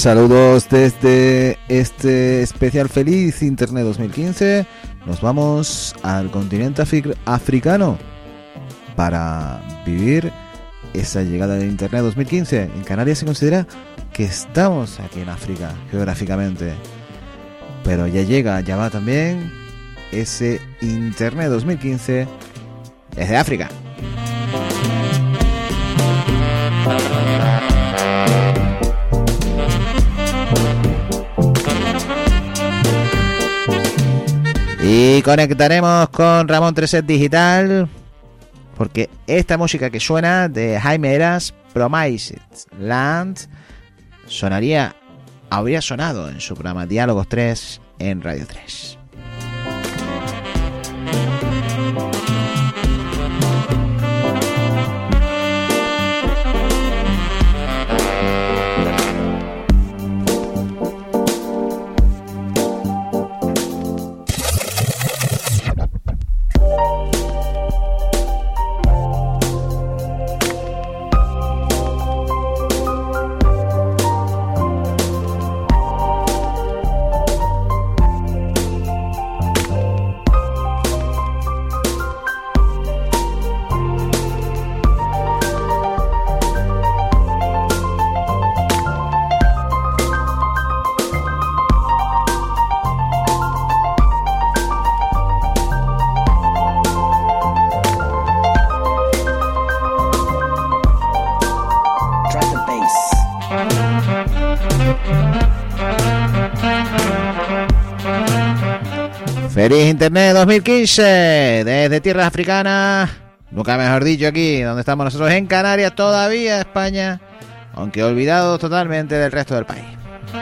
Saludos desde este especial Feliz Internet 2015. Nos vamos al continente africano para vivir esa llegada del Internet 2015. En Canarias se considera que estamos aquí en África, geográficamente. Pero ya va también ese Internet 2015 desde África. Y conectaremos con Ramón Treset Digital, porque esta música que suena de Jaime Eras, Promised Land, habría sonado en su programa Diálogos 3 en Radio 3. Feliz Internet 2015 desde tierras africanas, nunca mejor dicho, aquí donde estamos nosotros en Canarias, todavía España, aunque olvidados totalmente del resto del país.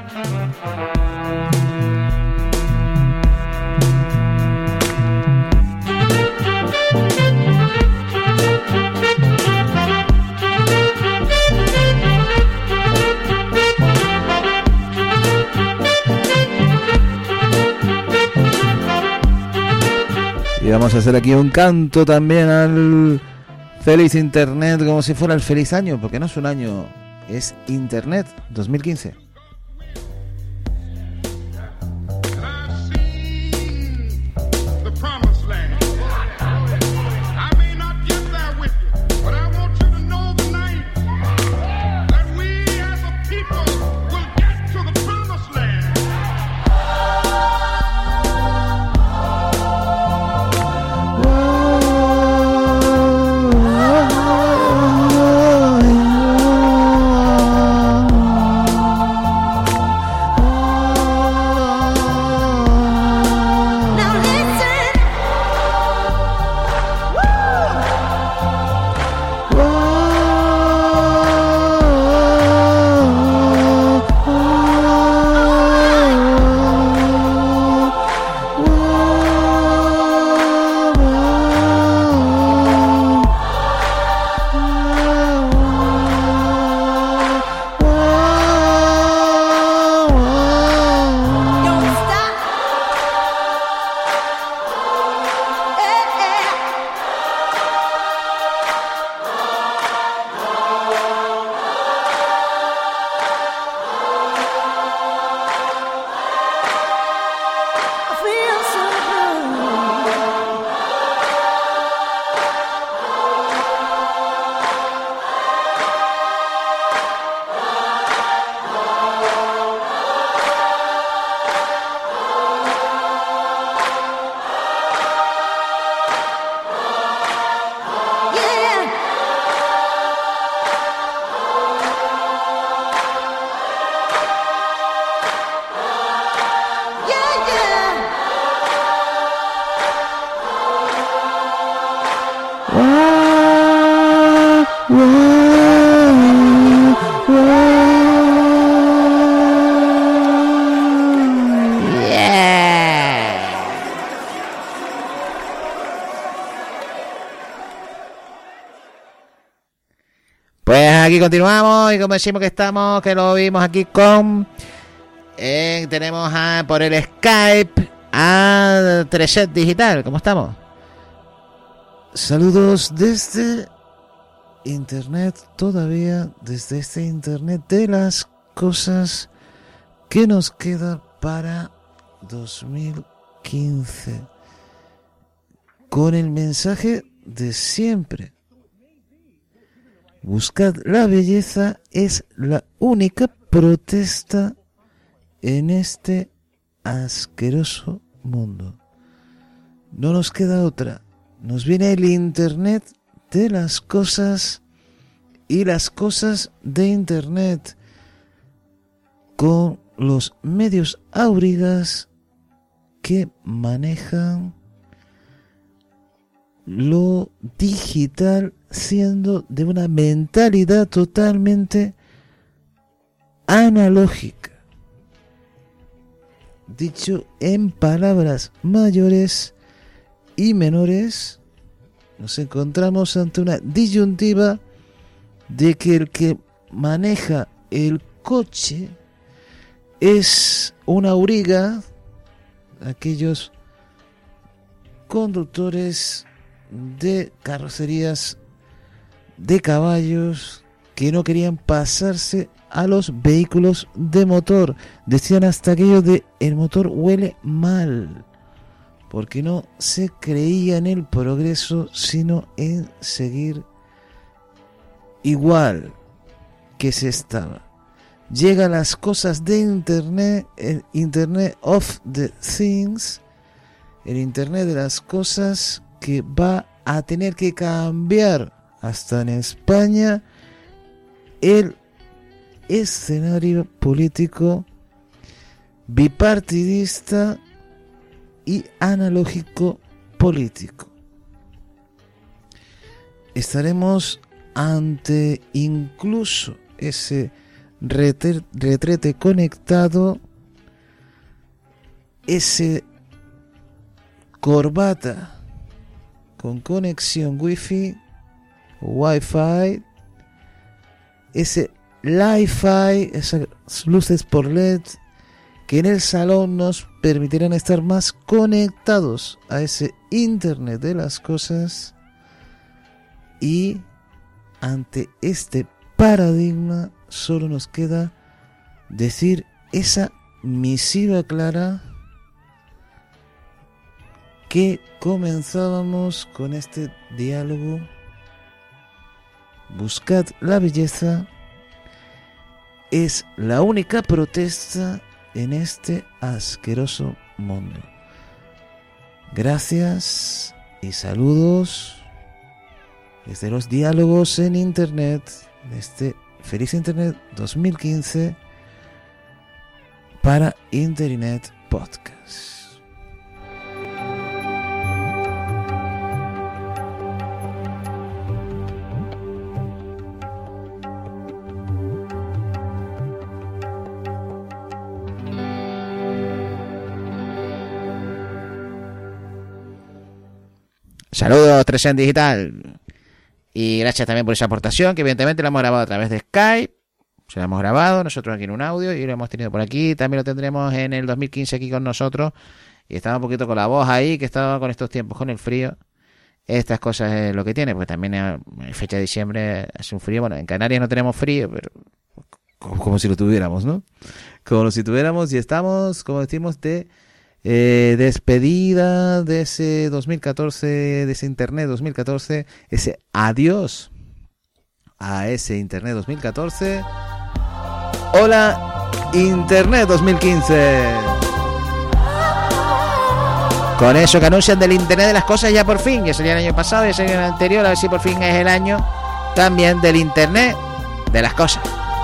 Y vamos a hacer aquí un canto también al Feliz Internet, como si fuera el feliz año, porque no es un año, es Internet 2015. Aquí continuamos y como decimos que lo vimos aquí con tenemos por el Skype a Treset Digital. ¿Cómo estamos? Saludos desde Internet, todavía desde este Internet de las cosas ¿Qué nos queda para 2015? Con el mensaje de siempre. Buscad la belleza es la única protesta en este asqueroso mundo. No nos queda otra. Nos viene el Internet de las cosas y las cosas de Internet con los medios aurigas que manejan lo digital, siendo de una mentalidad totalmente analógica. Dicho en palabras mayores y menores, nos encontramos ante una disyuntiva de que el que maneja el coche es una auriga, aquellos conductores de carrocerías de caballos que no querían pasarse a los vehículos de motor. Decían hasta aquello de el motor huele mal, porque no se creía en el progreso, sino en seguir igual que se estaba. Llegan las cosas de Internet, el Internet of the Things, el Internet de las cosas, que va a tener que cambiar hasta en España el escenario político bipartidista y analógico político. Estaremos ante incluso ese retrete conectado, ese corbata con conexión Wi-Fi, ese Li-Fi, esas luces por LED que en el salón nos permitirán estar más conectados a ese Internet de las cosas. Y ante este paradigma solo nos queda decir esa misiva clara que comenzábamos con este diálogo. Buscad la belleza es la única protesta en este asqueroso mundo. Gracias y saludos desde los diálogos en Internet, de este Feliz Internet 2015 para Internet Podcast. Saludos 3 en Digital. Y gracias también por esa aportación, que evidentemente la hemos grabado a través de Skype. Se la hemos grabado nosotros aquí en un audio y lo hemos tenido por aquí. También lo tendremos en el 2015 aquí con nosotros. Y estaba un poquito con la voz ahí, que estaba con estos tiempos, con el frío. Estas cosas es lo que tiene, porque también en fecha de diciembre hace un frío. Bueno, en Canarias no tenemos frío, pero como si lo tuviéramos, ¿no? Como si tuviéramos, y estamos, como decimos, de despedida de ese 2014, de ese Internet 2014, ese adiós a ese Internet 2014. Hola Internet 2015. Con eso que anuncian del Internet de las cosas ya por fin, ya sería el año pasado, ya sería el anterior, a ver si por fin es el año también del Internet de las cosas.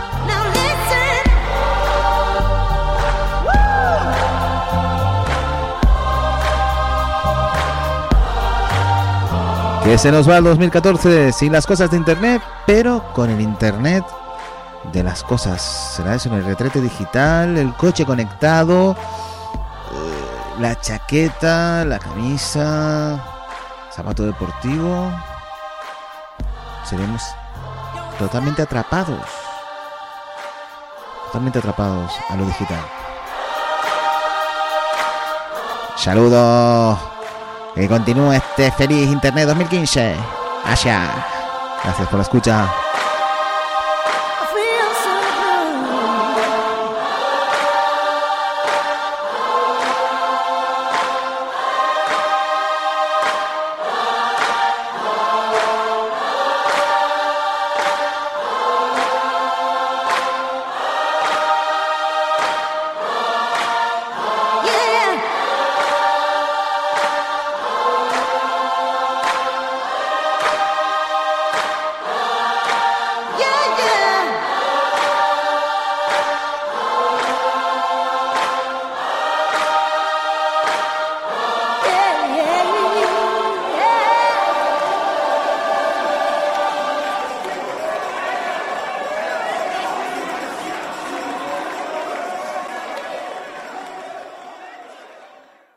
Que se nos va el 2014 sin las cosas de Internet, pero con el Internet de las cosas. Será eso, en el retrete digital, el coche conectado, la chaqueta, la camisa, zapato deportivo. Seremos totalmente atrapados a lo digital. Saludos. Que continúe este feliz Internet 2015. Asha. Gracias por la escucha.